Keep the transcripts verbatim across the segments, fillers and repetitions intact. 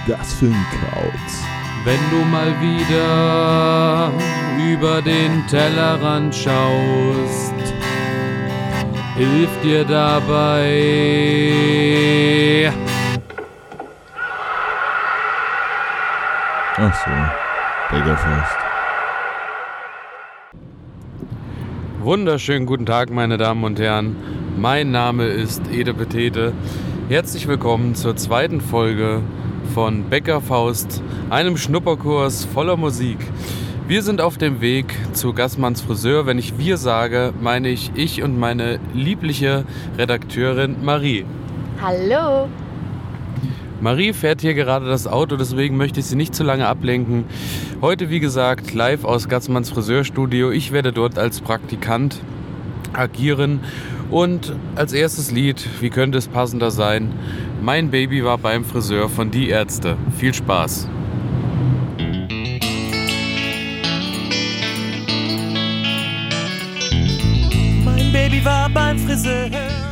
das für ein Kraut? Wenn du mal wieder über den Tellerrand schaust, hilft dir dabei. Ach so, Bäckerfaust. Wunderschönen guten Tag, meine Damen und Herren. Mein Name ist Ede Petete. Herzlich willkommen zur zweiten Folge von Bäckerfaust, einem Schnupperkurs voller Musik. Wir sind auf dem Weg zu Gassmanns Friseur. Wenn ich wir sage, meine ich ich und meine liebliche Redakteurin Marie. Hallo. Marie fährt hier gerade das Auto, deswegen möchte ich sie nicht zu lange ablenken. Heute, wie gesagt, live aus Gassmanns Friseurstudio. Ich werde dort als Praktikant agieren. Und als erstes Lied, wie könnte es passender sein? Mein Baby war beim Friseur von Die Ärzte. Viel Spaß. Mein Baby war beim Friseur.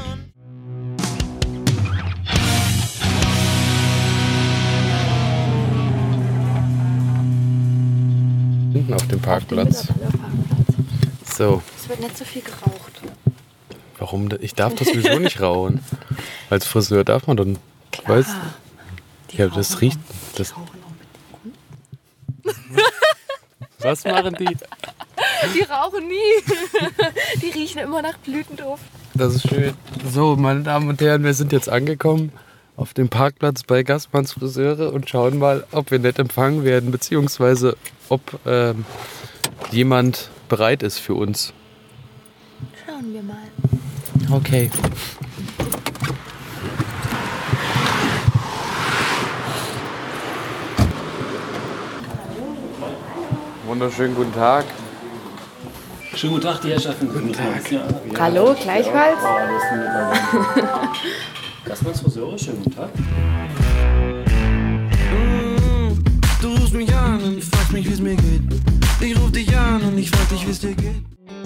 Hinten auf dem Parkplatz. Auf dem Parkplatz. So. Es wird nicht so viel geraucht. Warum? Ich darf das sowieso nicht rauchen. Als Friseur darf man dann. Klar. Weißt, ja, das riecht. Auch, Das, die rauchen auch mit den Kunden. was machen die? Die rauchen nie. Die riechen immer nach Blütenduft. Das ist schön. So, meine Damen und Herren, wir sind jetzt angekommen auf dem Parkplatz bei Gassmanns Friseure und schauen mal, ob wir nett empfangen werden, beziehungsweise ob ähm, jemand bereit ist für uns. Schauen wir mal. Okay. Wunderschönen guten Tag. Schönen guten Tag, die Herrschaften. Guten Tag. Ja, ja. Hallo, gleichfalls. Gassmanns Friseure, schönen guten Tag. Du rufst mich an und fragst mich, wie's mir geht. Ich ruf dich an und ich frag dich, wie's dir geht.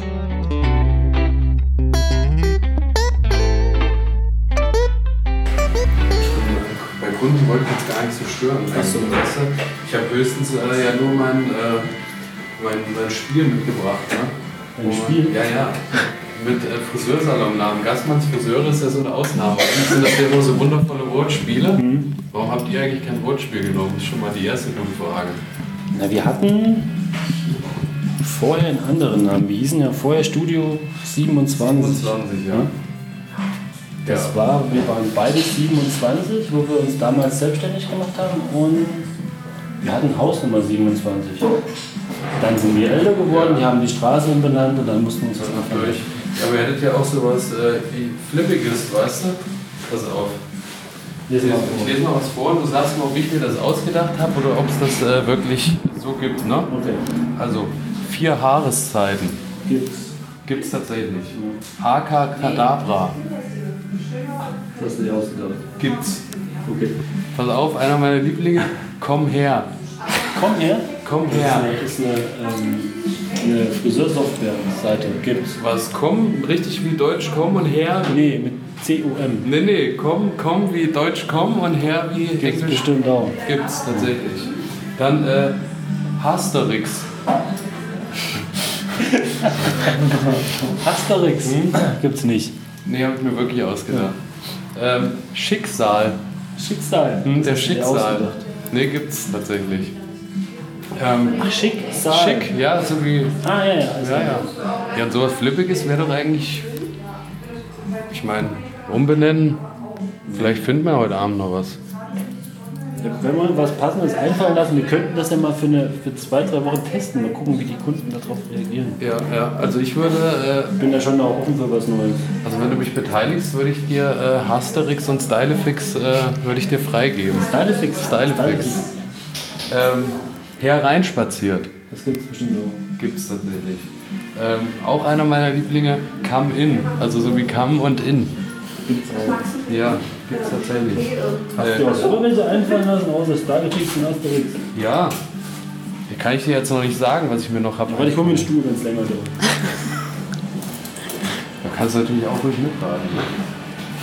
Bei Kunden wollte ich jetzt gar nicht so stören. Ach so. Weißt du? Ich habe höchstens äh, ja nur mein, äh, mein, mein Spiel mitgebracht. Ne? Ein Spiel? Ja, ja. Mit äh, Friseursalonnamen. Gassmanns Friseure ist ja so eine Ausnahme. Eigentlich sind das ja immer so wundervolle Wortspiele. Mhm. Warum habt ihr eigentlich kein Wortspiel genommen? Das ist schon mal die erste gute Frage. Na, wir hatten vorher einen anderen Namen. Wir hießen ja vorher Studio siebenundzwanzig. fünfundzwanzig, ja. Das Ja. war, wir waren beide siebenundzwanzig, wo wir uns damals selbstständig gemacht haben, und wir hatten Hausnummer siebenundzwanzig. Dann sind wir älter geworden, die haben die Straße umbenannt und dann mussten wir uns das anfangen. Durch. Aber ihr hättet ja auch sowas äh, wie Flippiges, weißt du? Pass auf. Ich Lesen lese, wir ich vor. lese mal was vor und du sagst mal, ob ich mir das ausgedacht habe oder ob es das äh, wirklich so gibt. Ne? Okay. Also, vier Haareszeiten Gibt's. gibt es tatsächlich. Hakakadabra Das hast du dir ausgedacht. gibt's. Okay. Pass auf, einer meiner Lieblinge, komm her. Komm her. Komm Das her. ist eine, ist eine, ähm, eine Friseursoftware-Seite. Gibt's. Was, komm, richtig wie Deutsch, komm und her. Nee, mit C U M. Nee, nee, komm, komm wie Deutsch, komm und her wie Gibt's Englisch. bestimmt auch. Gibt's tatsächlich. Dann äh, Hasterix. Asterix. Hm? Gibt's nicht. Nee, habe ich mir wirklich ausgedacht. Ähm, Schicksal. Schicksal. Hm, der Das hast du dir Schicksal. ausgedacht. Nee, gibt's tatsächlich. Ähm, Ach, Schicksal. Schick, ja, so wie. Ah, ja, ja. Also Ja, ja. Ja, und sowas Flippiges wäre doch eigentlich. Ich meine, umbenennen. Vielleicht finden wir heute Abend noch was. Da können wir was Passendes einfallen lassen. Wir könnten das ja mal für, eine, für zwei, drei Wochen testen. Mal gucken, wie die Kunden darauf reagieren. Ja, ja. Also ich würde. Ich bin da schon auch offen für was Neues. Äh, also wenn du mich beteiligst, würde ich dir äh, Hasterix und Stylefix äh, würde ich dir freigeben. Stylefix. Stylefix. Ähm, hereinspaziert. Das gibt's bestimmt auch. Gibt's tatsächlich. Ähm, auch einer meiner Lieblinge, Come In. Also so wie Come und In. Gibt's auch. Ja, gibt's tatsächlich. Hast Äh, du auch so welche einfallen lassen, außer Stylefix und Asterix? ja. Hier kann ich dir jetzt noch nicht sagen, was ich mir noch habe. Aber ich komme in den Stuhl, wenn es länger dauert. Da kannst du natürlich auch ruhig mitraten. Ne?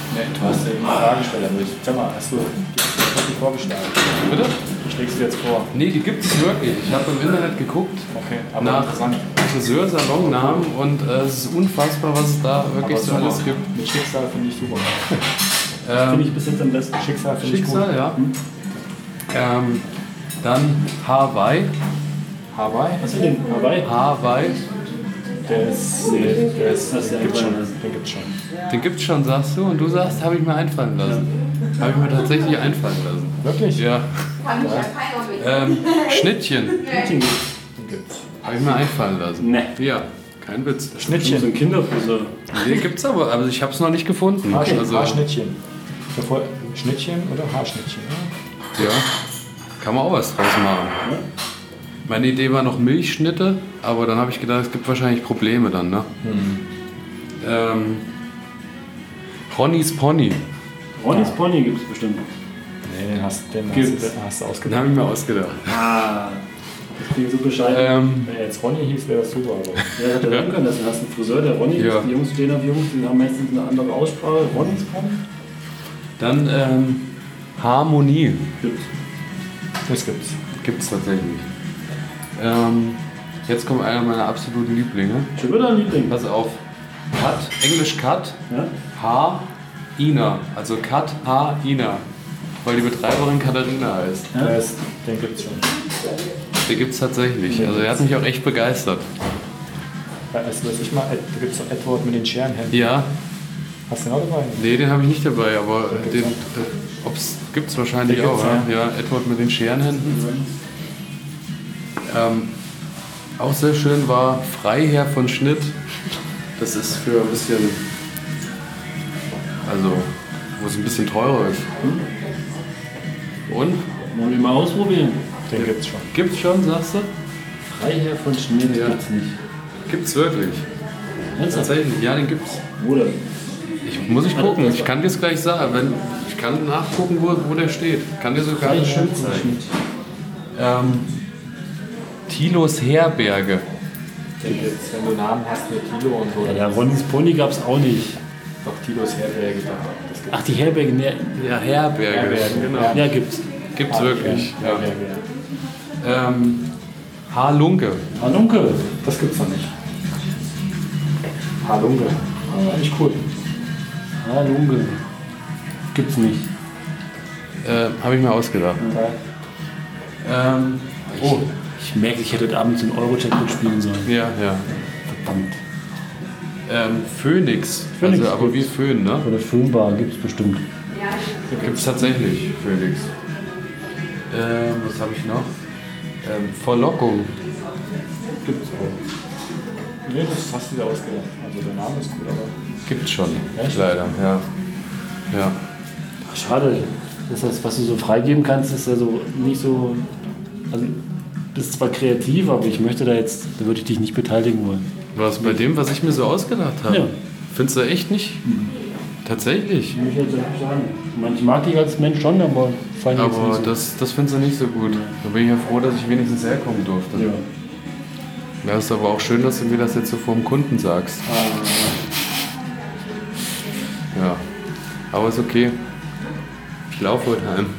Ja, du hast ja immer Fragen gestellt, aber ich sag mal, hast du die vorgeschlagen? Bitte? Schlägst du jetzt vor? Nee, die gibt es wirklich. Ich habe im Internet geguckt Okay, aber nach interessant. Friseursalonnamen und äh, es ist unfassbar, was es da wirklich Aber so super. alles gibt. Mit Schicksal finde ich super. Finde Ähm, ich bis jetzt am besten. Schicksal finde ich Schicksal, gut. ja. Ähm, dann Hawaii. Hawaii? Was ist denn? Hawaii? Hawaii. Der ist, nee, der ist, Das ist den gibt's ja schon. einfach- Den gibt's schon. Den gibt's schon, sagst du, und du sagst, habe ich mir einfallen lassen. Habe ich mir tatsächlich einfallen lassen. Wirklich? Ja. Ähm, Schnittchen. Schnittchen. Den gibt's. Habe ich mir einfallen lassen. Ne. Ja, kein Witz. So Schnittchen. ein Kinderfriseur. Nee, gibt's aber, aber ich habe es noch nicht gefunden. Haarsch Also, Haarschnittchen. Bevor, Schnittchen oder Haarschnittchen? Ja. ja, kann man auch was draus machen. Meine Idee war noch Milchschnitte, aber dann habe ich gedacht, es gibt wahrscheinlich Probleme dann, ne? Ähm, Ronnys Pony. Ronnys Pony gibt es bestimmt. Nee, den hast, den hast, Gibt's. den hast du Den ausgedacht. habe ich mir ausgedacht. Ah, das klingt so bescheiden. Ähm, Wenn er jetzt Ronny hieß, wäre das super. Aber Ja, hätte sein können, dass du hast einen Friseur, der Ronny Ja. ist. Die Jungs stehen auf Jungs, die haben meistens eine andere Aussprache. Ronnys Pony? dann ähm, Harmonie. Gibt's. das gibt's. Gibt es tatsächlich. Ähm, jetzt kommt einer meiner absoluten Lieblinge. Schon wieder ein Liebling. Pass auf. Cut, Englisch Cut, Ja? H, Ina. Also Cut, H, Ina. Weil die Betreiberin Katharina heißt. Ja? Der ist, den gibt's schon. Den gibt es tatsächlich. Also er hat mich auch echt begeistert. Weißt du, was ich mal, da gibt's doch Edward mit den Scherenhänden. Ja, Hast du den auch dabei? nee, den habe ich nicht dabei, aber den äh, ob's, gibt es wahrscheinlich Den auch. gibt's, Ja. ja, Edward mit den Scherenhänden. Ähm, auch sehr schön war Freiherr von Schnitt. Das ist für ein bisschen, also wo es ein bisschen teurer ist. Und? Wollen wir mal ausprobieren? Den gibt's schon. Gibt's schon, sagst du? Freiherr von Schmidt Ja. gibt's nicht. Gibt's wirklich. Ernsthaft? Tatsächlich, ja, den gibt's. Oder? Ich, muss ich gucken, ich kann dir es gleich sagen. Wenn, ich kann nachgucken, wo, wo der steht. Ich kann dir sogar ein Schild zeigen. Ähm, Tilos Herberge. Den gibt's, wenn du Namen hast mit Tilo und so. Ja, der Ronnys Pony gab's auch nicht. Doch, Tilos Herberge. Das gibt's. Ach, die Herberge, ne, Ja, Herberge. Herberge, Genau. ja, gibt's. Gibt's wirklich. Ja. Herberge, ja. Ähm, Halunke. Halunke. Das gibt's noch nicht. Halunge. Ah, eigentlich cool. Halunke. Gibt's nicht. Äh, Habe ich mir ausgedacht. Geil. Ähm, Oh, ich merke, ich hätte heute Abend den Euro-Jackpot spielen sollen. ja, ja. Verdammt. Ähm, Phoenix. Phoenix Also, aber wie gibt's. Föhn, ne? Oder Föhnbar gibt's bestimmt. Gibt's tatsächlich, Phoenix. Ähm, was habe ich noch? Ähm, Verlockung. Gibt's auch. Nee, das hast du dir ausgedacht. Also der Name ist gut, aber. Gibt's schon. Echt? Leider, ja. Ja. Ach, schade. Das heißt, was du so freigeben kannst, ist also nicht so. Also, du bist zwar kreativ, aber ich möchte da jetzt, da würde ich dich nicht beteiligen wollen. Was bei dem, was ich mir so ausgedacht habe? Ja. Findest du echt nicht? Tatsächlich. Ich möchte jetzt nicht sagen. Ich mag dich als Mensch schon, aber fallen jetzt Aber nicht so. das, das findest du nicht so gut. Da bin ich ja froh, dass ich wenigstens herkommen durfte. Ja. Ja, ist aber auch schön, dass du mir das jetzt so vor dem Kunden sagst. Ja. Aber ist okay. Ich laufe heute heim.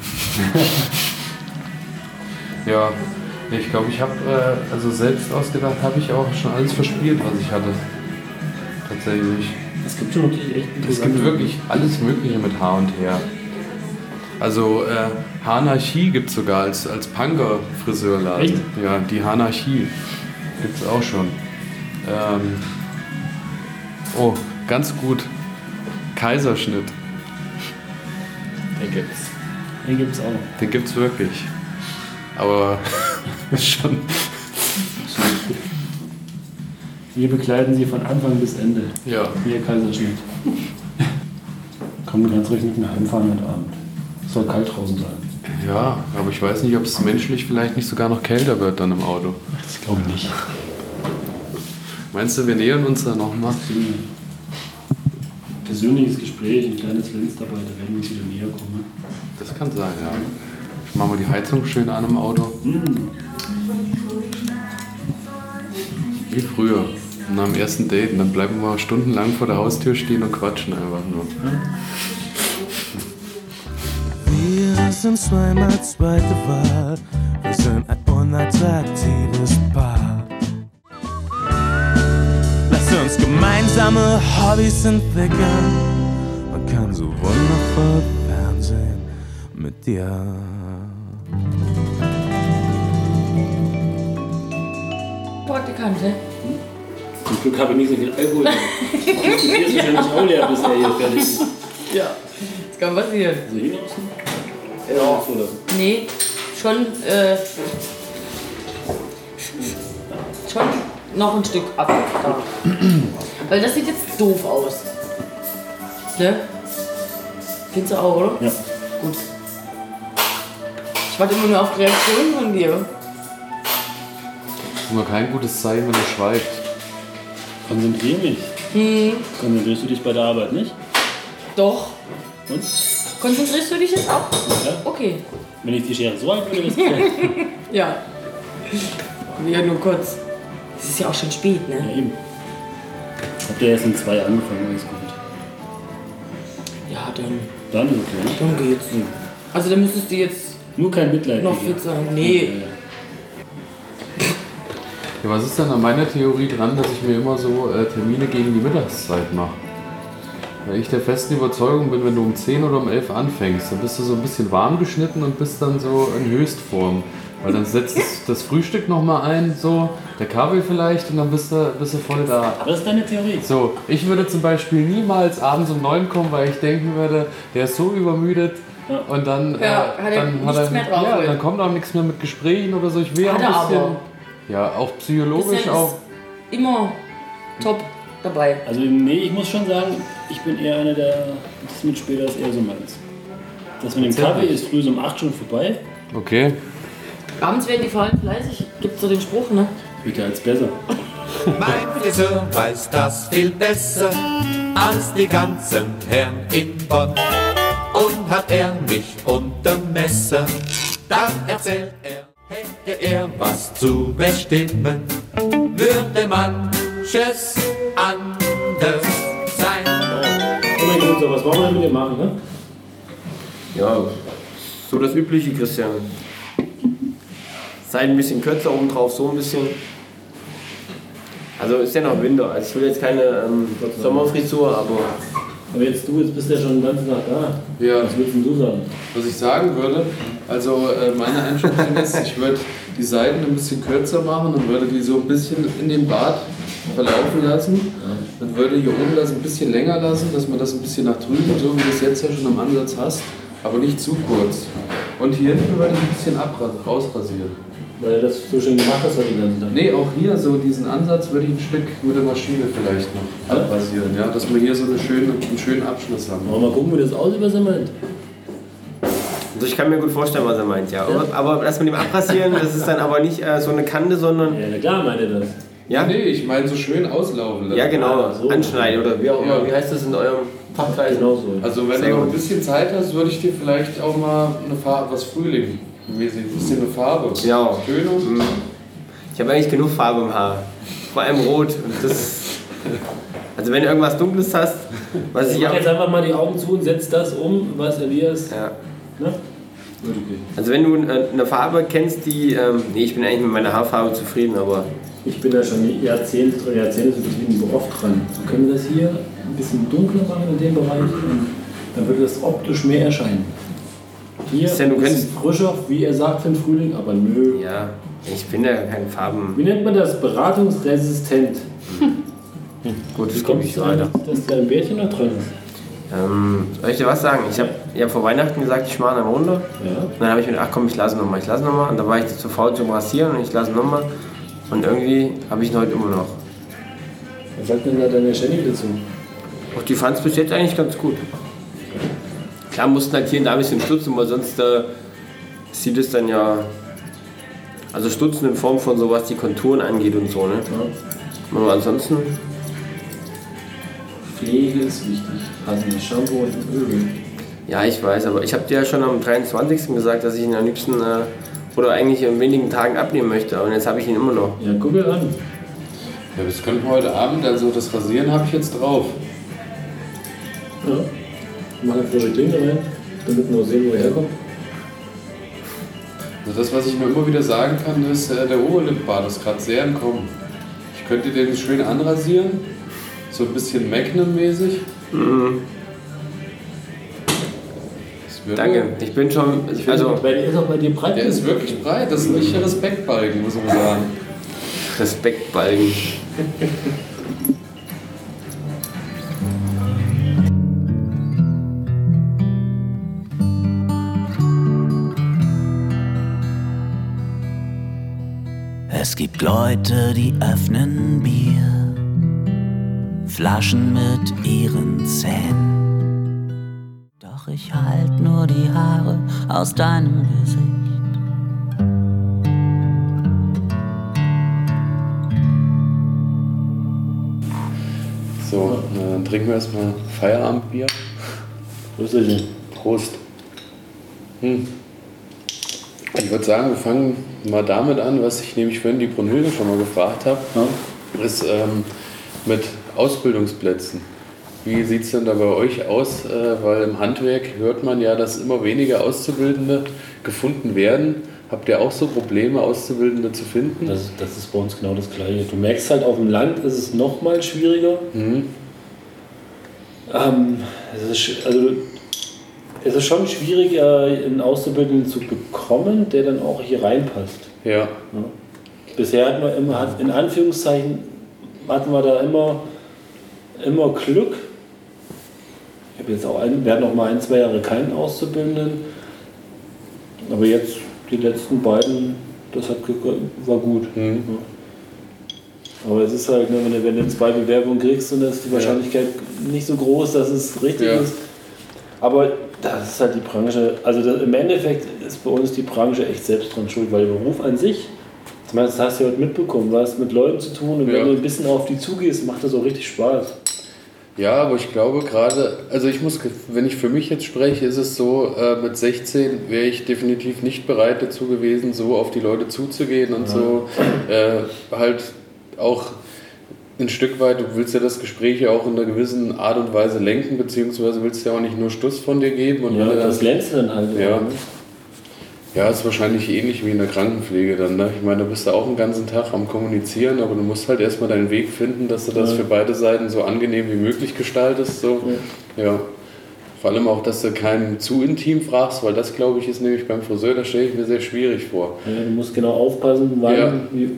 Ja. Nee, ich glaube, ich habe, äh, also selbst ausgedacht, habe ich auch schon alles verspielt, was ich hatte. Tatsächlich. Es gibt schon wirklich echt Es interessante- gibt wirklich alles Mögliche mit H und Her. Also äh, Hanarchie gibt es sogar als, als Punker-Friseurladen. Echt? Ja, die Hanarchie gibt es auch schon. Ähm, oh, ganz gut. Kaiserschnitt. Den gibt's. Den gibt's auch. Den gibt es wirklich. Aber schon. Wir bekleiden sie von Anfang bis Ende. Ja. Hier Kaiserschnitt. Komm, du kannst ruhig nicht mehr heimfahren heute Abend. Es soll kalt draußen sein. Ja, aber ich weiß nicht, ob es menschlich vielleicht nicht sogar noch kälter wird dann im Auto. Das glaube ich nicht. Meinst du, wir nähern uns da nochmal? Persönliches Gespräch, ein kleines Fenster dabei, da werden wir uns wieder näher kommen. Das kann sein, ja. Ich mache mal die Heizung schön an im Auto. Wie früher. Und am ersten Date. Und dann bleiben wir stundenlang vor der Haustür stehen und quatschen einfach nur. sind zweimal zweite Wahl. Wir sind ein unattraktives Paar. Lass uns gemeinsame Hobbys entwickeln. Man kann so wundervoll Fernsehen mit dir. Praktikante. Zum Glück habe ich nicht so viel Alkohol. Das ist wahrscheinlich auch leer, bis er hier fertig ist. Ja, das kann passieren. Also hier lassen? Ja. So lassen. Nee, schon, äh, schon noch ein Stück ab. Da. Weil das sieht jetzt doof aus. Ne? Findest du auch, oder? Ja. Gut. Ich warte immer nur auf die Reaktion von dir. Ist immer kein gutes Zeichen, wenn er schweigt. Konzentrier mich. Hm, Konzentrierst du dich bei der Arbeit nicht? doch. Und? Konzentrierst du dich jetzt auch? Ja. Okay. Wenn ich die Schere so halten würde, das wäre Ja. Ja, nur kurz. Es ist ja auch schon spät, ja ne? eben. Habt ihr erst in zwei angefangen, alles gut. Ja, dann, Dann ist okay, ne? dann geht's. Also dann müsstest du jetzt Nur kein Mitleid. noch Digga. fit sein. Nee. Ja, ja. Ja, was ist denn an meiner Theorie dran, dass ich mir immer so äh, Termine gegen die Mittagszeit mache? Weil ich der festen Überzeugung bin, wenn du um zehn oder um elf anfängst, dann bist du so ein bisschen warm geschnitten und bist dann so in Höchstform. Weil dann setzt das, das Frühstück nochmal ein, so, der Kaffee vielleicht und dann bist du, bist du voll da. Das ist deine Theorie. So, ich würde zum Beispiel niemals abends um neun kommen, weil ich denken würde, der ist so übermüdet Ja. und dann, Ja, äh, hat er dann, nichts hat er, mehr drauf, ja, wohl. dann kommt auch nichts mehr mit Gesprächen oder so. Ich will ja Hat ein er bisschen, aber. ja, auch psychologisch Christian auch. ist immer top dabei. Also nee, ich muss schon sagen, ich bin eher einer, der das mit später ist eher so meins. Das mit dem Kaffee ist früh so um acht schon vorbei. Okay. Abends werden die Fallen fleißig. Gibt's so den Spruch, ne? Bitte als besser. Mein Friseur weiß das viel besser als die ganzen Herren in Bonn. Und hat er mich unterm Messer, dann erzählt er, hätte er was zu bestimmen, würde manches anders sein. Oh mein Gott, was wollen wir denn mit dir machen, ne? Ja, so das Übliche, Christian. Seid ein bisschen kürzer oben drauf, so ein bisschen. Also ist ja noch Winter. Also ich will jetzt keine ähm, Sommerfrisur, aber. Aber jetzt du, jetzt bist du ja schon den ganzen Tag da. Ja. Was willst denn du sagen? Was ich sagen würde, also äh, meine Einschätzung ist, ich würde die Seiten ein bisschen kürzer machen und würde die so ein bisschen in den Bart verlaufen lassen. Dann würde hier oben das ein bisschen länger lassen, dass man das ein bisschen nach drüben, so wie du es jetzt ja schon am Ansatz hast, aber nicht zu kurz. Und hier hinten würde ich ein bisschen abras- rausrasieren. Weil du das so schön gemacht hast heute den ganzen Tag. Nee, auch hier so diesen Ansatz würde ich ein Stück mit der Maschine vielleicht noch abrasieren, ja, dass wir hier so eine schöne, einen schönen Abschluss haben. Wollen wir mal gucken, wie das aussieht, was er meint. Also ich kann mir gut vorstellen, was er meint, ja. Aber, aber das mit dem Abrasieren, das ist dann aber nicht äh, so eine Kante, sondern. Ja, na klar meint er das. Ja? Nee, ich meine so schön auslaufen lassen. Ja, genau. Ah, so. Anschneiden oder wie auch immer. Ja. Wie heißt das in eurem Fachkreis? Genau so. Also wenn Sehr du noch ein gut. bisschen Zeit hast, würde ich dir vielleicht auch mal eine Farbe, was Frühlingmäßig, ein bisschen eine Farbe. Ja. Tönung. Mhm. Ich habe eigentlich genug Farbe im Haar. Vor allem rot. Und das, also wenn du irgendwas Dunkles hast, was Ich ich mach auch. jetzt einfach mal die Augen zu und setz das um, was Elias. Ja. Ne? Also wenn du äh, eine Farbe kennst, die. Ähm, nee, ich bin eigentlich mit meiner Haarfarbe zufrieden, aber. Ich bin da schon Jahrzehnte, Jahrzehnte so oft dran. So können wir das hier ein bisschen dunkler machen in dem Bereich und dann würde das optisch mehr erscheinen. Hier Ist ja, du ein bisschen kennst- frischer, wie er sagt, für den Frühling, aber nö. Ja, ich bin ja keine Farben. Wie nennt man das? Beratungsresistent. Gut, Wie das komme kommt ich es so weiter. dass dein Bärchen noch dran ist? Ähm, soll ich dir was sagen? Ich habe ja vor Weihnachten gesagt, ich mache eine Runde. Ja. Und dann habe ich mir gedacht, ach komm, ich lasse nochmal, ich lasse nochmal. Und dann war ich zu faul zum Rasieren und ich lasse nochmal. Und irgendwie habe ich ihn heute immer noch. Was sagt denn da deine Jenny dazu? Auch die fand es bis jetzt eigentlich ganz gut. Klar mussten halt hier und da ein bisschen stutzen, weil sonst äh, sieht es dann ja. Also stutzen in Form von so was die Konturen angeht und so, ne? Ja. Aber ansonsten. Pflege ist wichtig. Passendes Shampoo und Öl. Ja, ich weiß, aber ich habe dir ja schon am dreiundzwanzigsten gesagt, dass ich ihn am liebsten äh, oder eigentlich in wenigen Tagen abnehmen möchte. Und jetzt habe ich ihn immer noch. Ja, guck dir an. Ja, das könnten wir heute Abend, also das Rasieren habe ich jetzt drauf. Ja. Mach eine frische Klinge rein, damit wir auch sehen, wo er herkommt. Also das, was ich mir immer wieder sagen kann, ist, äh, der Oberlippenbart ist gerade sehr im Kommen. Ich könnte den schön anrasieren, so ein bisschen Magnum-mäßig. Mhm. Danke, ich bin schon. Ich also, der ist auch bei dir breit. Der ist wirklich breit, das ist nicht der Respektbalken, muss man sagen. Respektbalken. Es gibt Leute, die öffnen Bier, Flaschen mit ihren Zähnen. Doch ich halt nur die Haare aus deinem Gesicht. So, na, dann trinken wir erstmal Feierabendbier. Grüß dich. Prost. Hm. Ich würde sagen, wir fangen mal damit an, was ich nämlich vorhin die Brunhilde schon mal gefragt habe, ja. ist ähm, mit Ausbildungsplätzen. Wie sieht es denn da bei euch aus? Äh, weil im Handwerk hört man ja, dass immer weniger Auszubildende gefunden werden. Habt ihr auch so Probleme, Auszubildende zu finden? Das, das ist bei uns genau das Gleiche. Du merkst halt, auf dem Land ist es noch mal schwieriger. Mhm. Ähm, es ist, also, es ist schon schwierig, einen Auszubildenden zu bekommen, der dann auch hier reinpasst. Ja. Ja. Bisher hatten wir immer, in Anführungszeichen, hatten wir da immer, immer Glück. Ich habe jetzt auch ein, wir hatten auch mal ein, zwei Jahre keinen Auszubildenden. Aber jetzt, die letzten beiden, das hat, war gut. Mhm. Ja. Aber es ist halt, ne, wenn, du, wenn du zwei Bewerbungen kriegst, dann ist die Wahrscheinlichkeit ja. nicht so groß, dass es richtig ja. ist. Aber das ist halt die Branche, also das, im Endeffekt ist bei uns die Branche echt selbst dran schuld, weil der Beruf an sich, ich meine, das hast du ja heute mitbekommen, du hast mit Leuten zu tun und ja. wenn du ein bisschen auf die zugehst, macht das auch richtig Spaß. Ja, aber ich glaube gerade, also ich muss, wenn ich für mich jetzt spreche, ist es so, äh, mit sechzehn wäre ich definitiv nicht bereit dazu gewesen, so auf die Leute zuzugehen und ja. so äh, halt auch ein Stück weit, du willst ja das Gespräch ja auch in einer gewissen Art und Weise lenken, beziehungsweise willst ja auch nicht nur Stuss von dir geben. Und ja, wenn das dann, lernst du dann halt. Ja, auch, ne? Ja, ist wahrscheinlich ähnlich wie in der Krankenpflege dann. Ne? Ich meine, da bist du auch den ganzen Tag am Kommunizieren, aber du musst halt erstmal deinen Weg finden, dass du das ja. für beide Seiten so angenehm wie möglich gestaltest. So. Ja. ja. Vor allem auch, dass du keinen zu intim fragst, weil das, glaube ich, ist nämlich beim Friseur, das stelle ich mir sehr schwierig vor. Ja, du musst genau aufpassen, wann... Ja. Wie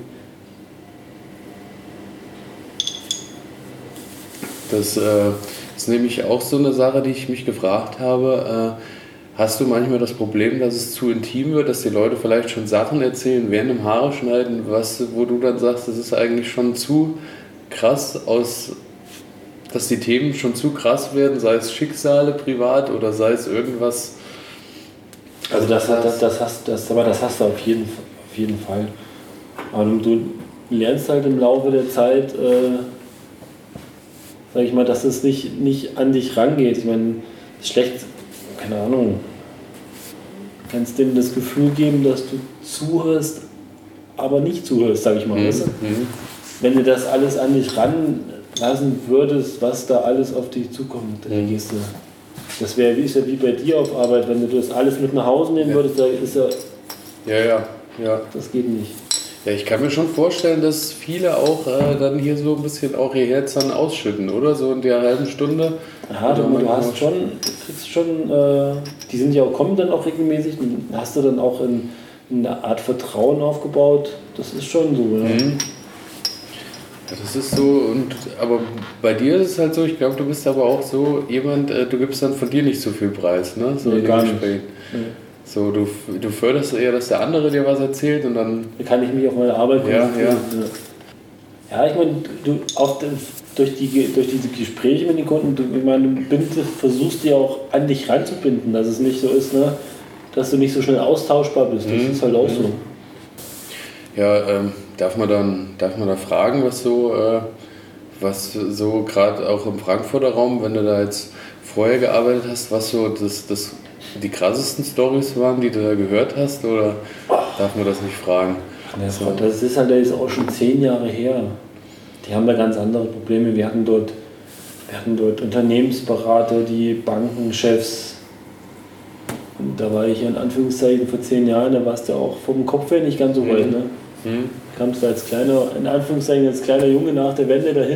das äh, ist nämlich auch so eine Sache, die ich mich gefragt habe. Äh, Hast du manchmal das Problem, dass es zu intim wird, dass die Leute vielleicht schon Sachen erzählen während dem Haare schneiden, was, wo du dann sagst, das ist eigentlich schon zu krass, aus, dass die Themen schon zu krass werden, sei es Schicksale privat oder sei es irgendwas? Also das, das, das, hast, das, aber das hast du auf jeden, auf jeden Fall. Aber du, du lernst halt im Laufe der Zeit, äh, sag ich mal, dass es nicht, nicht an dich rangeht. Ich meine, schlecht... Keine Ahnung, kannst dem das Gefühl geben, dass du zuhörst, aber nicht zuhörst, sag ich mal. Mhm. Weißt du? Mhm. Wenn du das alles an dich ranlassen würdest, was da alles auf dich zukommt, dann gehst du. Das wäre wie, ja wie bei dir auf Arbeit, wenn du das alles mit nach Hause nehmen würdest, da ist ja. Ja, ja, ja. Das geht nicht. Ja, ich kann mir schon vorstellen, dass viele auch äh, dann hier so ein bisschen auch ihr Herz dann ausschütten, oder? So in der halben Stunde. Ja, du, du hast schon, kriegst schon, äh, die sind ja auch, kommen dann auch regelmäßig, dann hast du dann auch in, in eine Art Vertrauen aufgebaut. Das ist schon so, ja. Mhm. Ja, das ist so, und aber bei dir ist es halt so, ich glaube, du bist aber auch so jemand, äh, du gibst dann von dir nicht so viel Preis, ne? So nee, gar nicht. Nee. So, du, du förderst eher, dass der andere dir was erzählt und dann... Da kann ich mich auf meine Arbeit konzentrieren. Ja, ja. ja, ich meine, du auf den, durch, die, durch diese Gespräche mit den Kunden, du, ich meine, du versuchst dir auch an dich ranzubinden, dass es nicht so ist, ne, dass du nicht so schnell austauschbar bist. Das mhm. ist halt auch so. Ja, ähm, darf man dann darf man da fragen, was so, äh, was so gerade auch im Frankfurter Raum, wenn du da jetzt vorher gearbeitet hast, was so das... das die krassesten Storys waren, die du da gehört hast, oder darf man das nicht fragen? Ja, so. Das ist halt das ist auch schon zehn Jahre her. Die haben da ganz andere Probleme. Wir hatten dort, wir hatten dort Unternehmensberater, die Bankenchefs. da war ich in Anführungszeichen vor zehn Jahren, da warst du auch vom Kopf her nicht ganz so weit. Ne? Mhm. Kamst du als kleiner, in Anführungszeichen als kleiner Junge nach der Wende dahin.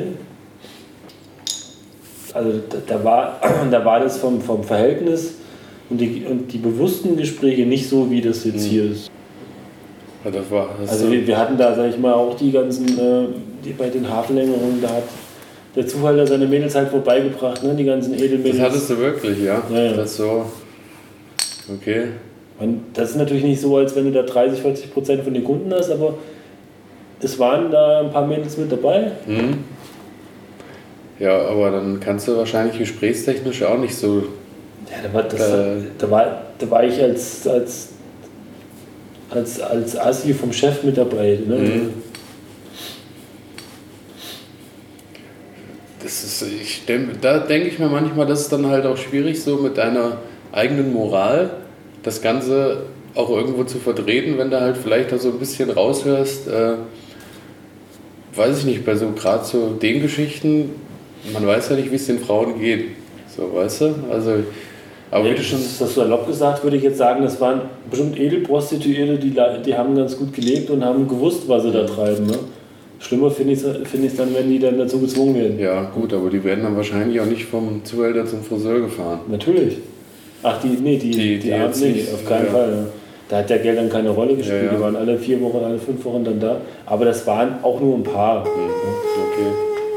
Also da, da, war, da war das vom, vom Verhältnis und die, und die bewussten Gespräche nicht so, wie das jetzt mhm. hier ist. Ja, das war, das also wir, wir hatten da, sag ich mal, auch die ganzen, äh, die, bei den Hafenlängerungen, da hat der Zufall da seine Mädels halt vorbeigebracht, ne? Die ganzen Edelmädels. Das hattest du wirklich, ja? Ja, ja. Das so, okay. Und das ist natürlich nicht so, als wenn du da dreißig, vierzig Prozent von den Kunden hast, aber es waren da ein paar Mädels mit dabei. Mhm. Ja, aber dann kannst du wahrscheinlich gesprächstechnisch auch nicht so... Ja, da war, das, äh, da war, da war ich als, als, als, als Assi vom Chef mit dabei. Ne? Mhm. Das ist, ich, da denke ich mir manchmal, das ist dann halt auch schwierig, so mit deiner eigenen Moral das Ganze auch irgendwo zu vertreten, wenn du halt vielleicht da so ein bisschen raushörst, äh, weiß ich nicht, bei so gerade so den Geschichten, man weiß ja nicht, wie es den Frauen geht, so, weißt du, also, aber ja, wie du schon... Das ist so salopp gesagt, würde ich jetzt sagen, das waren bestimmt Edelprostituierte, die, die haben ganz gut gelebt und haben gewusst, was sie da treiben, ne? Schlimmer finde ich es find dann, wenn die dann dazu gezwungen werden. Ja, gut, aber die werden dann wahrscheinlich auch nicht vom Zuhälter zum Friseur gefahren. Natürlich. Ach, die, nee, die, die, die, die haben nicht, auf keinen ja. Fall. Ja. Da hat der Geld dann keine Rolle gespielt. Ja, ja. Die waren alle vier Wochen, alle fünf Wochen dann da. Aber das waren auch nur ein paar. Mhm. Okay.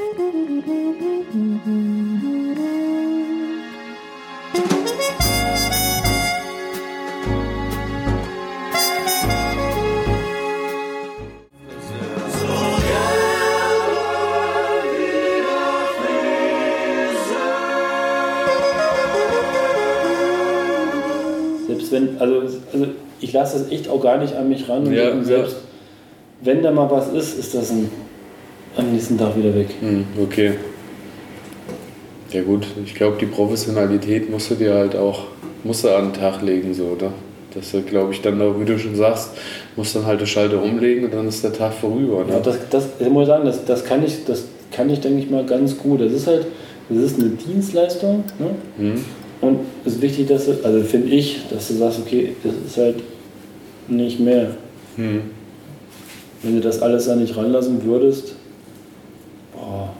Wenn, also, also ich lasse das echt auch gar nicht an mich ran und ja, selbst ja. wenn da mal was ist, ist das ein, am nächsten Tag wieder weg. Hm, okay. Ja gut, ich glaube, die Professionalität musst du dir halt auch musst du an den Tag legen, so, oder? Das ist, glaube ich, dann, wie du schon sagst, musst dann halt den Schalter umlegen und dann ist der Tag vorüber. Ne? Ja, das, das, ich muss sagen, das, das, kann ich, das kann ich, denke ich mal, ganz gut. Das ist halt, das ist eine Dienstleistung, ne? Hm. Und es ist wichtig, dass du, also finde ich, dass du sagst, okay, das ist halt nicht mehr. Hm. Wenn du das alles da nicht ranlassen würdest, boah.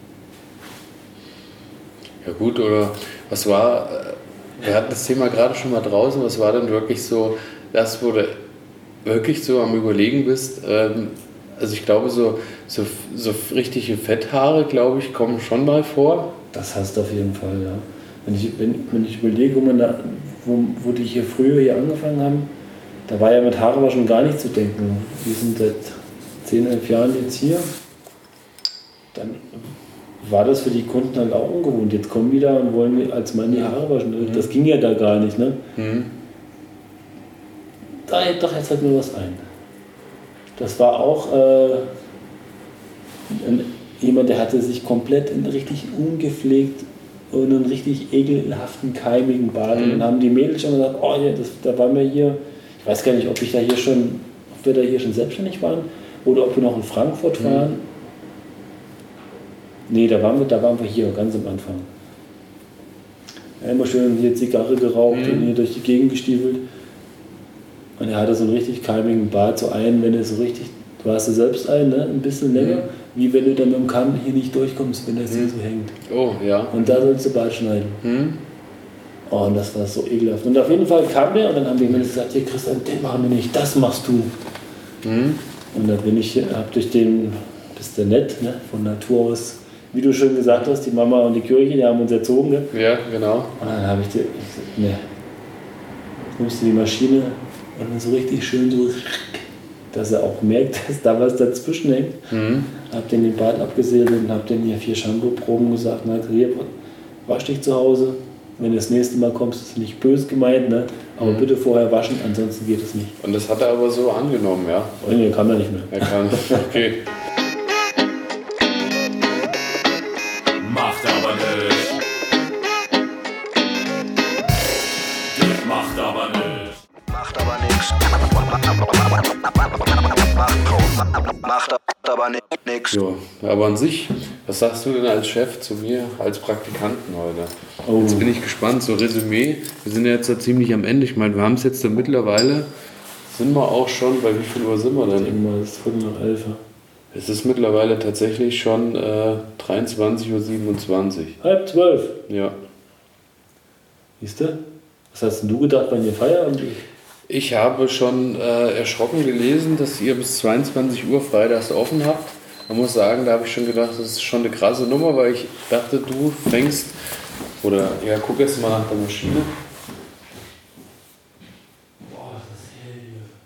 Ja gut, oder was war, wir hatten das Thema gerade schon mal draußen, was war denn wirklich so, das, wo du wirklich so am Überlegen bist, ähm, also ich glaube, so, so, so richtige Fetthaare, glaube ich, kommen schon mal vor. Das hast du auf jeden Fall, ja. Wenn ich, wenn, wenn ich überlege, wo, man da, wo, wo die hier früher hier angefangen haben, da war ja mit Haarewaschen gar nicht zu denken. Wir sind seit zehn, elf Jahren jetzt hier. Dann war das für die Kunden halt auch ungewohnt. Jetzt kommen die da und wollen als Mann die Haare waschen. Mhm. Das ging ja da gar nicht, ne? Mhm. Da, doch, jetzt fällt mir was ein. Das war auch äh, ein, jemand, der hatte sich komplett in richtig ungepflegt und einen richtig ekelhaften, keimigen Bart. Mhm. Und dann haben die Mädels schon gesagt, oh ja, das, da waren wir hier, ich weiß gar nicht, ob ich da hier schon, ob wir da hier schon selbstständig waren oder ob wir noch in Frankfurt waren. Mhm. Nee, da waren wir, da waren wir hier, ganz am Anfang. Immer schön hier Zigarre geraucht mhm. und hier durch die Gegend gestiefelt. Und er hatte so einen richtig keimigen Bart, so einen, wenn er so richtig, du hast ja selbst einen, ne? Ein bisschen länger, mhm. wie wenn du dann mit dem Kamm hier nicht durchkommst, wenn das mhm. hier so hängt. Oh, ja. Und da sollst du Bart schneiden. Mhm. Oh, und das war so ekelhaft. Und auf jeden Fall kam der und dann haben die mir gesagt, hier Christian, den machen wir nicht, das machst du. Mhm. Und dann bin ich, hab durch den, bist du nett, ne? Von Natur aus, wie du schon gesagt hast, die Mama und die Kirche, die haben uns erzogen. Ne? Ja, genau. Und dann habe ich dir gesagt, ne, jetzt nimmst du die Maschine und dann so richtig schön so, dass er auch merkt, dass da was dazwischen hängt. Mhm. Hab den den Bart abgesägt und hab den hier vier Shampoo-Proben gesagt, na, hier, wasch dich zu Hause. Wenn du das nächste Mal kommst, ist es nicht böse gemeint, ne? Aber mhm. bitte vorher waschen, ansonsten geht es nicht. Und das hat er aber so angenommen, ja? Und er kam da nicht mehr. Er kann, okay. Macht aber nicht. Das macht aber nicht. Macht aber nix. Macht, macht, macht, macht, macht, macht, aber nix. Ja, aber an sich, was sagst du denn als Chef zu mir, als Praktikanten heute? Oh. Jetzt bin ich gespannt, so Resümee, wir sind ja jetzt da ziemlich am Ende. Ich meine, wir haben es jetzt so mittlerweile, sind wir auch schon, bei wie viel Uhr sind wir denn? Immer ist Viertel nach elf. Es ist mittlerweile tatsächlich schon äh, dreiundzwanzig Uhr siebenundzwanzig. Halb zwölf. Ja. Siehst du? Was hast denn du gedacht, wann ihr Feierabend ist? Ich habe schon äh, erschrocken gelesen, dass ihr bis zweiundzwanzig Uhr freitags offen habt. Man muss sagen, da habe ich schon gedacht, das ist schon eine krasse Nummer, weil ich dachte, du fängst, oder ja, guck erst mal nach der Maschine. Boah, das ist hell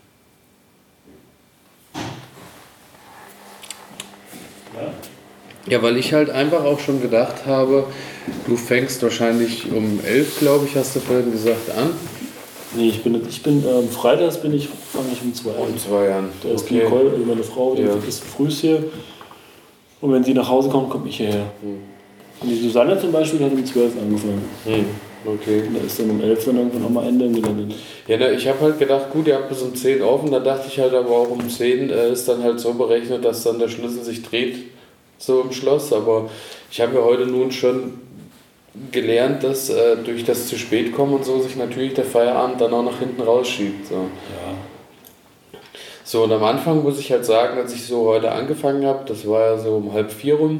hier. Ja, weil ich halt einfach auch schon gedacht habe, du fängst wahrscheinlich um elf, glaube ich, hast du vorhin gesagt, an. Nee, ich bin, ich bin ähm, freitags bin ich, fange ich um zwei an. Um zwei an. Da ist Okay. Nicole, also meine Frau, die Ja. ist früh hier. Und wenn sie nach Hause kommt, komme ich hierher. Hm. Und die Susanne zum Beispiel hat um zwölf angefangen. Hm. Okay. Und da ist dann um elf dann irgendwann auch mal Ende gelandet. Ja, ne, ich habe halt gedacht, gut, ihr habt bis um zehn offen, da dachte ich halt aber auch um zehn äh, ist dann halt so berechnet, dass dann der Schlüssel sich dreht, so im Schloss. Aber ich habe ja heute nun schon gelernt, dass äh, durch das zu spät kommen und so sich natürlich der Feierabend dann auch nach hinten rausschiebt. So. Ja. So, und am Anfang muss ich halt sagen, als ich so heute angefangen habe, das war ja so um halb vier rum,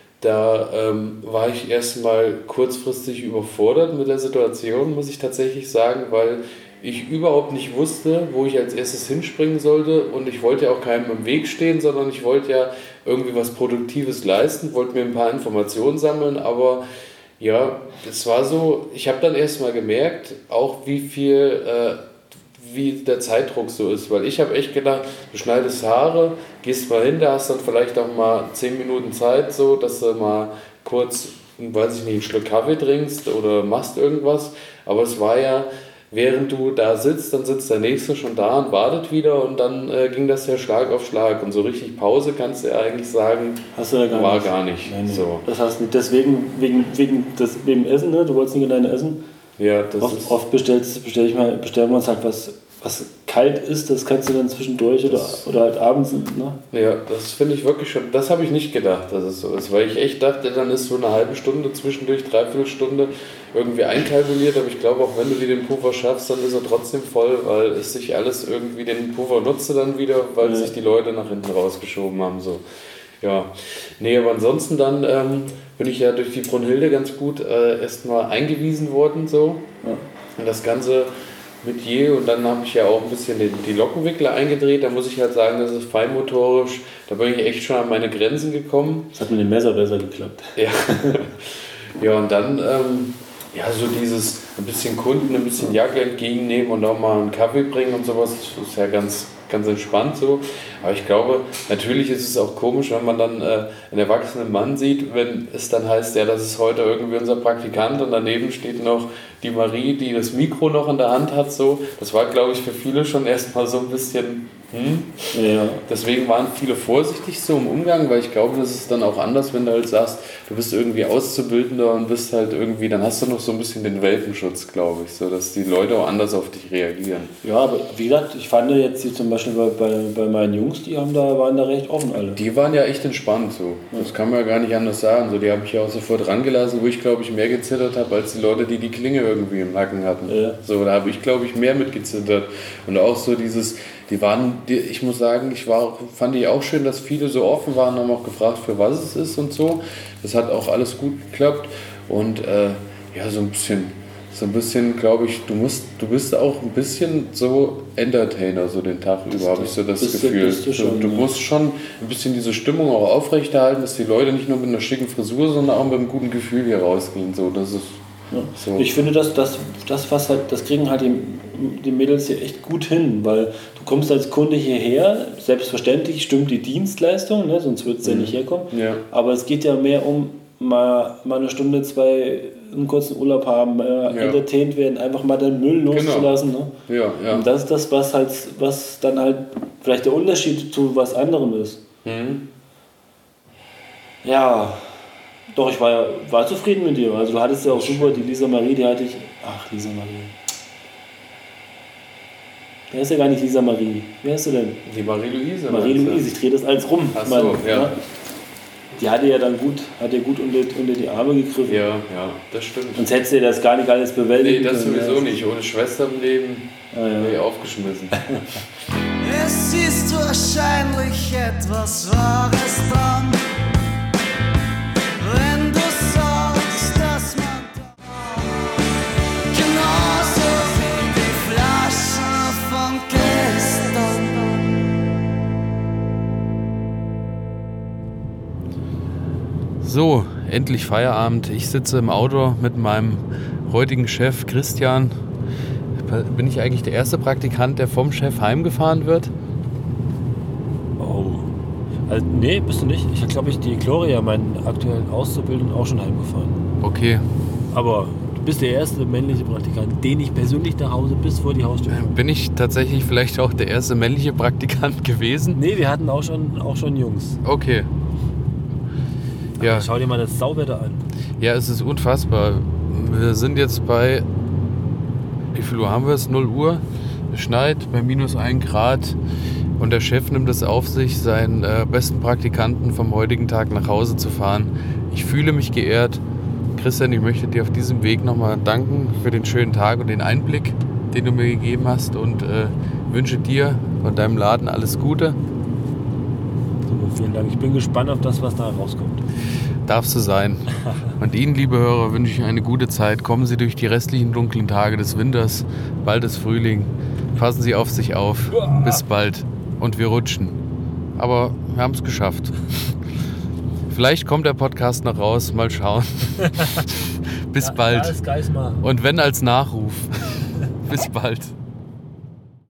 da ähm, war ich erstmal kurzfristig überfordert mit der Situation, muss ich tatsächlich sagen, weil ich überhaupt nicht wusste, wo ich als erstes hinspringen sollte, und ich wollte ja auch keinem im Weg stehen, sondern ich wollte ja irgendwie was Produktives leisten, wollte mir ein paar Informationen sammeln, aber ja, es war so, ich habe dann erstmal gemerkt, auch wie viel, äh, wie der Zeitdruck so ist, weil ich habe echt gedacht, du schneidest Haare, gehst mal hin, da hast dann vielleicht auch mal zehn Minuten Zeit, so, dass du mal kurz, weiß ich nicht, einen Schluck Kaffee trinkst oder machst irgendwas, aber es war ja, während du da sitzt, dann sitzt der Nächste schon da und wartet wieder, und dann äh, ging das ja Schlag auf Schlag, und so richtig Pause kannst du ja eigentlich sagen, Hast du ja gar war nicht. gar nicht. Nein, nee. So. Das heißt, deswegen, wegen, wegen, das, wegen Essen, ne? Du wolltest nicht alleine essen. Ja, das oft, ist oft bestellst, bestell ich mal, bestellen wir uns halt was, was kalt ist, das kannst du dann zwischendurch oder, oder halt abends. Ne? Ja, das finde ich wirklich schon, das habe ich nicht gedacht, dass es so ist, weil ich echt dachte, dann ist so eine halbe Stunde zwischendurch, dreiviertel Stunde irgendwie einkalkuliert, aber ich glaube, auch wenn du dir den Puffer schaffst, dann ist er trotzdem voll, weil es sich alles irgendwie, den Puffer nutze dann wieder, weil Ja. sich die Leute nach hinten rausgeschoben haben, so. Ja, nee, aber ansonsten dann ähm, bin ich ja durch die Brunhilde ganz gut äh, erstmal eingewiesen worden, so. Ja. Und das Ganze mit je, und dann habe ich ja auch ein bisschen den, die Lockenwickler eingedreht, da muss ich halt sagen, das ist feinmotorisch, da bin ich echt schon an meine Grenzen gekommen. Das hat mit dem Messer besser geklappt. Ja, ja, und dann ähm, ja, so dieses ein bisschen Kunden, ein bisschen Jacke entgegennehmen und auch mal einen Kaffee bringen und sowas, das ist ja ganz, ganz entspannt so. Aber ich glaube, natürlich ist es auch komisch, wenn man dann äh, einen erwachsenen Mann sieht, wenn es dann heißt, ja, das ist heute irgendwie unser Praktikant, und daneben steht noch die Marie, die das Mikro noch in der Hand hat. So. Das war, glaube ich, für viele schon erstmal so ein bisschen... Hm? Ja. Deswegen waren viele vorsichtig so im Umgang, weil ich glaube, das ist dann auch anders, wenn du halt sagst, du bist irgendwie Auszubildender und bist halt irgendwie, dann hast du noch so ein bisschen den Welpenschutz, glaube ich, so dass die Leute auch anders auf dich reagieren. Ja, aber wie gesagt, ich fand jetzt hier zum Beispiel bei, bei, bei meinen Jungs, die haben da, waren da recht offen alle. Die waren ja echt entspannt so. Das kann man ja gar nicht anders sagen. So, die habe ich ja auch sofort rangelassen, wo ich, glaube ich, mehr gezittert habe als die Leute, die die Klinge irgendwie im Nacken hatten. Ja. So, da habe ich, glaube ich, mehr mitgezittert. Und auch so dieses, die waren, die, ich muss sagen, ich war, fand ich auch schön, dass viele so offen waren, haben auch gefragt, für was es ist und so. Das hat auch alles gut geklappt. Und äh, ja, so ein bisschen, so ein bisschen, glaube ich, du musst, du bist auch ein bisschen so Entertainer, so den Tag über, habe ich so das bist du- Gefühl. bist du schon, du ja. musst schon ein bisschen diese Stimmung auch aufrechterhalten, dass die Leute nicht nur mit einer schicken Frisur, sondern auch mit einem guten Gefühl hier rausgehen. So, das ist Ja. so. Ich finde, das, das, das, was halt, das kriegen halt die, die Mädels hier echt gut hin, weil du kommst als Kunde hierher, selbstverständlich stimmt die Dienstleistung, ne, sonst würdest du ja nicht herkommen, Ja. aber es geht ja mehr um mal, mal eine Stunde, zwei einen kurzen Urlaub haben, äh, Ja. entertained werden, einfach mal den Müll loszulassen. Ne? Ja, ja. Und das ist das, was, halt, was dann halt vielleicht der Unterschied zu was anderem ist. Mhm. Ja, doch, ich war, ja- war zufrieden mit dir. Also du hattest ja auch super, die Lisa Marie, die hatte ich. Ach, Lisa Marie. Wer ist ja gar nicht Lisa Marie? Wer ist du denn? Die Marie-Louise. Marie-Louise, ich drehe das alles rum. Ach Mann, so, ja. ne? Die hatte ja dann gut, hat ja gut unter, unter die Arme gegriffen. Ja, ja, das stimmt. Sonst hättest du das gar nicht alles bewältigt. Nee, das können, sowieso ja. nicht. Ohne Schwesternleben Ah, ja. wäre ich aufgeschmissen. Es ist wahrscheinlich etwas Wahres dran, wenn du sagst, dass man genauso wie die Flaschen von gestern. So, endlich Feierabend. Ich sitze im Auto mit meinem heutigen Chef Christian. Bin ich eigentlich der erste Praktikant, der vom Chef heimgefahren wird? Oh. Also, nee, bist du nicht. Ich habe, glaube ich, die Gloria, meinen aktuellen Auszubildenden, auch schon heimgefahren. Okay. Aber du bist der erste männliche Praktikant, den ich persönlich nach Hause bis vor die Haustür komme. Bin ich tatsächlich vielleicht auch der erste männliche Praktikant gewesen? Nee, wir hatten auch schon, auch schon Jungs. Okay. Ja. Aber schau dir mal das Sauwetter an. Ja, es ist unfassbar. Wir sind jetzt bei, wie viel Uhr haben wir es? null Uhr. Es schneit bei minus ein Grad. Und der Chef nimmt es auf sich, seinen äh, besten Praktikanten vom heutigen Tag nach Hause zu fahren. Ich fühle mich geehrt. Christian, ich möchte dir auf diesem Weg nochmal danken für den schönen Tag und den Einblick, den du mir gegeben hast. Und äh, wünsche dir und deinem Laden alles Gute. So, vielen Dank. Ich bin gespannt auf das, was da rauskommt. Darfst du sein. Und Ihnen, liebe Hörer, wünsche ich eine gute Zeit. Kommen Sie durch die restlichen dunklen Tage des Winters. Bald ist Frühling. Passen Sie auf sich auf. Bis bald. Und wir rutschen. Aber wir haben es geschafft. Vielleicht kommt der Podcast noch raus. Mal schauen. Bis Ja, bald. ja, das Geist mal. Und wenn als Nachruf. Bis bald.